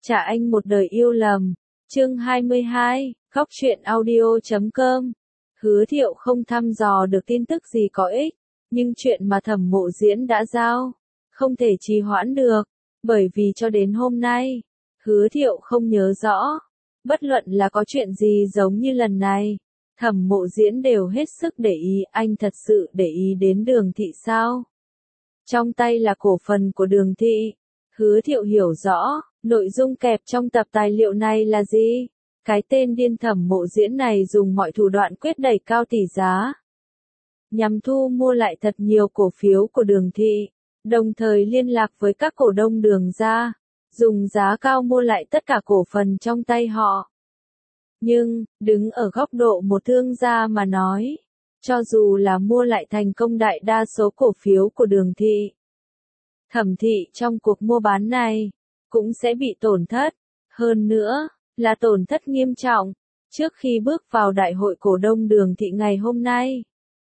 Trả anh một đời yêu lầm. Chương 22, Góc truyện audio.com. Hứa Thiệu không thăm dò được tin tức gì có ích, nhưng chuyện mà Thẩm Mộ Diễn đã giao, không thể trì hoãn được, bởi vì cho đến hôm nay, Hứa Thiệu không nhớ rõ, bất luận là có chuyện gì giống như lần này, Thẩm Mộ Diễn đều hết sức để ý. Anh thật sự để ý đến Đường Thị sao? Trong tay là cổ phần của Đường Thị. Hứa Thiệu hiểu rõ, nội dung kẹp trong tập tài liệu này là gì? Cái tên điên Thẩm Mộ Diễn này dùng mọi thủ đoạn quyết đẩy cao tỷ giá, nhằm thu mua lại thật nhiều cổ phiếu của Đường Thị, đồng thời liên lạc với các cổ đông Đường gia, dùng giá cao mua lại tất cả cổ phần trong tay họ. Nhưng, đứng ở góc độ một thương gia mà nói, cho dù là mua lại thành công đại đa số cổ phiếu của Đường Thị, Thẩm Thị trong cuộc mua bán này, cũng sẽ bị tổn thất, hơn nữa, là tổn thất nghiêm trọng. Trước khi bước vào đại hội cổ đông Đường Thị ngày hôm nay,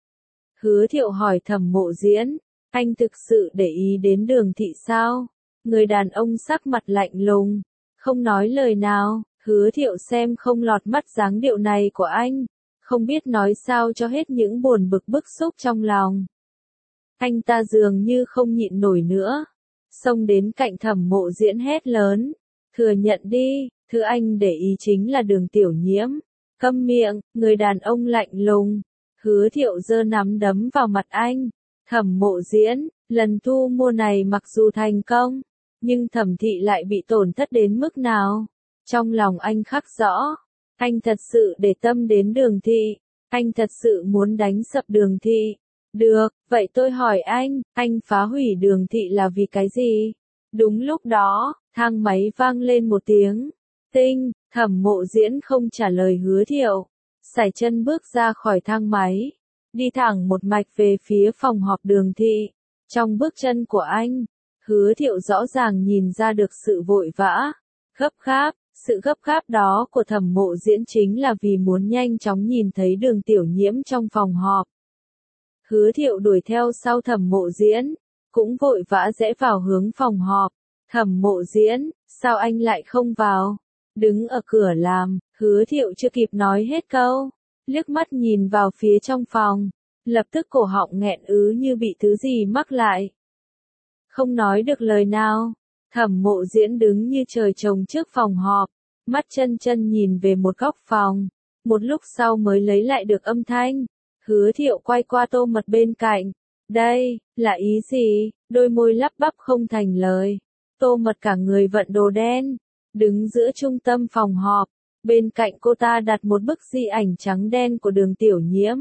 Hứa Thiệu hỏi Thẩm Mộ Diễn, anh thực sự để ý đến Đường Thị sao? Người đàn ông sắc mặt lạnh lùng, không nói lời nào. Hứa Thiệu xem không lọt mắt dáng điệu này của anh, không biết nói sao cho hết những buồn bực xúc trong lòng. Anh ta dường như không nhịn nổi nữa, xông đến cạnh Thẩm Mộ Diễn hét lớn, thừa nhận đi, thứ anh để ý chính là Đường Tiểu Nhiễm. Câm miệng, người đàn ông lạnh lùng. Hứa Thiệu giơ nắm đấm vào mặt anh. Thẩm Mộ Diễn, lần thu mua này mặc dù thành công, nhưng Thẩm Thị lại bị tổn thất đến mức nào? Trong lòng anh khắc rõ, anh thật sự để tâm đến Đường Thị, anh thật sự muốn đánh sập Đường Thị. Được, vậy tôi hỏi anh phá hủy Đường Thị là vì cái gì? Đúng lúc đó, thang máy vang lên một tiếng. Tinh, Thẩm Mộ Diễn không trả lời Hứa Thiệu, sải chân bước ra khỏi thang máy, đi thẳng một mạch về phía phòng họp Đường Thị. Trong bước chân của anh, Hứa Thiệu rõ ràng nhìn ra được sự vội vã, gấp gáp. Sự gấp gáp đó của Thẩm Mộ Diễn chính là vì muốn nhanh chóng nhìn thấy Đường Tiểu Nhiễm trong phòng họp. Hứa Thiệu đuổi theo sau Thẩm Mộ Diễn, cũng vội vã rẽ vào hướng phòng họp. Thẩm Mộ Diễn, sao anh lại không vào? Đứng ở cửa làm, Hứa Thiệu chưa kịp nói hết câu, liếc mắt nhìn vào phía trong phòng, lập tức cổ họng nghẹn ứ như bị thứ gì mắc lại. Không nói được lời nào. Thẩm Mộ Diễn đứng như trời trồng trước phòng họp, mắt chân nhìn về một góc phòng, một lúc sau mới lấy lại được âm thanh. Hứa Thiệu quay qua Tô Mật bên cạnh, đây, là ý gì? Đôi môi lắp bắp không thành lời. Tô Mật cả người vận đồ đen, đứng giữa trung tâm phòng họp, bên cạnh cô ta đặt một bức di ảnh trắng đen của Đường Tiểu Nhiễm.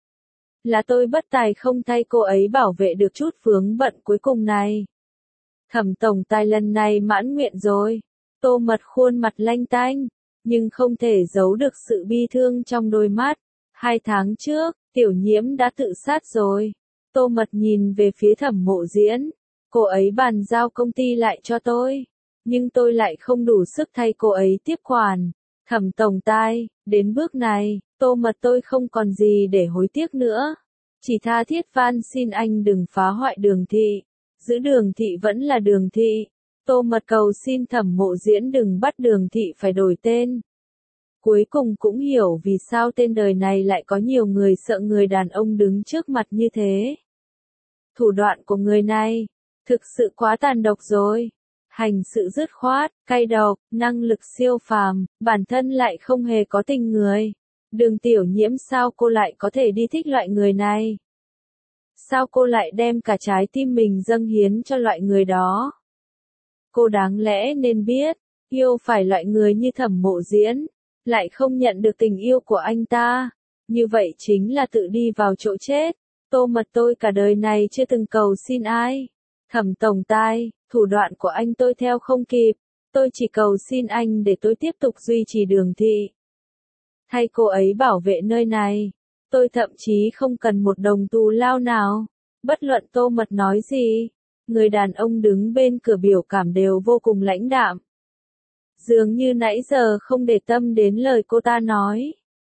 Là tôi bất tài không thay cô ấy bảo vệ được chút vướng bận cuối cùng này. Thẩm tổng tài lần này mãn nguyện rồi. Tô Mật khuôn mặt lanh tanh, nhưng không thể giấu được sự bi thương trong đôi mắt. 2 tháng trước, Tiểu Nhiễm đã tự sát rồi. Tô Mật nhìn về phía Thẩm Mộ Diễn. Cô ấy bàn giao công ty lại cho tôi, nhưng tôi lại không đủ sức thay cô ấy tiếp quản. Thẩm tổng tài, đến bước này, Tô Mật tôi không còn gì để hối tiếc nữa. Chỉ tha thiết van xin anh đừng phá hoại Đường Thị. Giữ Đường Thị vẫn là Đường Thị. Tô Mật cầu xin Thẩm Mộ Diễn đừng bắt Đường Thị phải đổi tên. Cuối cùng cũng hiểu vì sao tên đời này lại có nhiều người sợ người đàn ông đứng trước mặt như thế. Thủ đoạn của người này, thực sự quá tàn độc rồi. Hành sự dứt khoát, cay độc, năng lực siêu phàm, bản thân lại không hề có tình người. Đường Tiểu Nhiễm sao cô lại có thể đi thích loại người này? Sao cô lại đem cả trái tim mình dâng hiến cho loại người đó? Cô đáng lẽ nên biết, yêu phải loại người như Thẩm Mộ Diễn, lại không nhận được tình yêu của anh ta. Như vậy chính là tự đi vào chỗ chết. Tô Mật tôi cả đời này chưa từng cầu xin ai. Thẩm tổng tài, thủ đoạn của anh tôi theo không kịp. Tôi chỉ cầu xin anh để tôi tiếp tục duy trì Đường Thị. Thay cô ấy bảo vệ nơi này. Tôi thậm chí không cần một đồng thù lao nào. Bất luận Tô Mật nói gì, người đàn ông đứng bên cửa biểu cảm đều vô cùng lãnh đạm. Dường như nãy giờ không để tâm đến lời cô ta nói.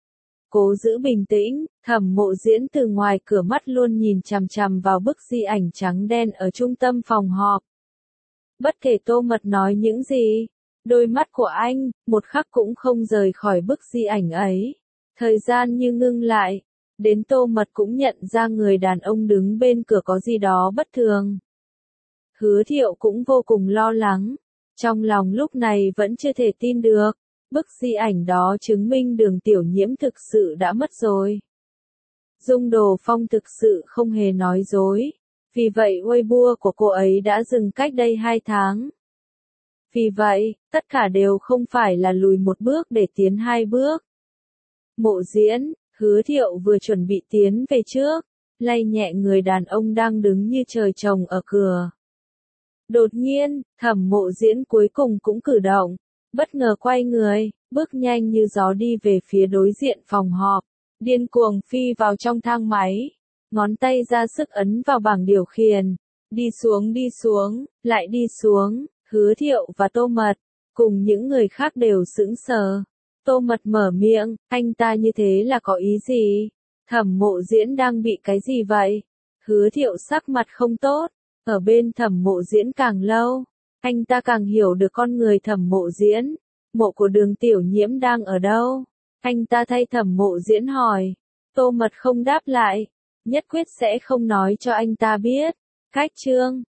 Cố giữ bình tĩnh, Thẩm Mộ Diễn từ ngoài cửa mắt luôn nhìn chằm chằm vào bức di ảnh trắng đen ở trung tâm phòng họp. Bất kể Tô Mật nói những gì, Đôi mắt của anh, một khắc cũng không rời khỏi bức di ảnh ấy. Thời gian như ngưng lại. Đến Tô Mật cũng nhận ra người đàn ông đứng bên cửa có gì đó bất thường. Hứa Thiệu cũng vô cùng lo lắng. Trong lòng lúc này vẫn chưa thể tin được. Bức di ảnh đó chứng minh Đường Tiểu Nhiễm thực sự đã mất rồi. Dung Đồ Phong thực sự không hề nói dối. Vì vậy Weibo của cô ấy đã dừng cách đây 2 tháng. Vì vậy, tất cả đều không phải là lùi một bước để tiến 2 bước. Mộ Diễn, Hứa Thiệu vừa chuẩn bị tiến về trước, lay nhẹ người đàn ông đang đứng như trời trồng ở cửa. Đột nhiên, Thẩm Mộ Diễn cuối cùng cũng cử động, bất ngờ quay người, bước nhanh như gió đi về phía đối diện phòng họp, điên cuồng phi vào trong thang máy, ngón tay ra sức ấn vào bảng điều khiển, đi xuống, lại đi xuống. Hứa Thiệu và Tô Mật, cùng những người khác đều sững sờ. Tô Mật mở miệng, anh ta như thế là có ý gì? Thẩm Mộ Diễn đang bị cái gì vậy? Hứa Thiệu sắc mặt không tốt, ở bên Thẩm Mộ Diễn càng lâu, anh ta càng hiểu được con người Thẩm Mộ Diễn. Mộ của Đường Tiểu Nhiễm đang ở đâu? Anh ta thay Thẩm Mộ Diễn hỏi. Tô Mật không đáp lại, nhất quyết sẽ không nói cho anh ta biết. Cách chương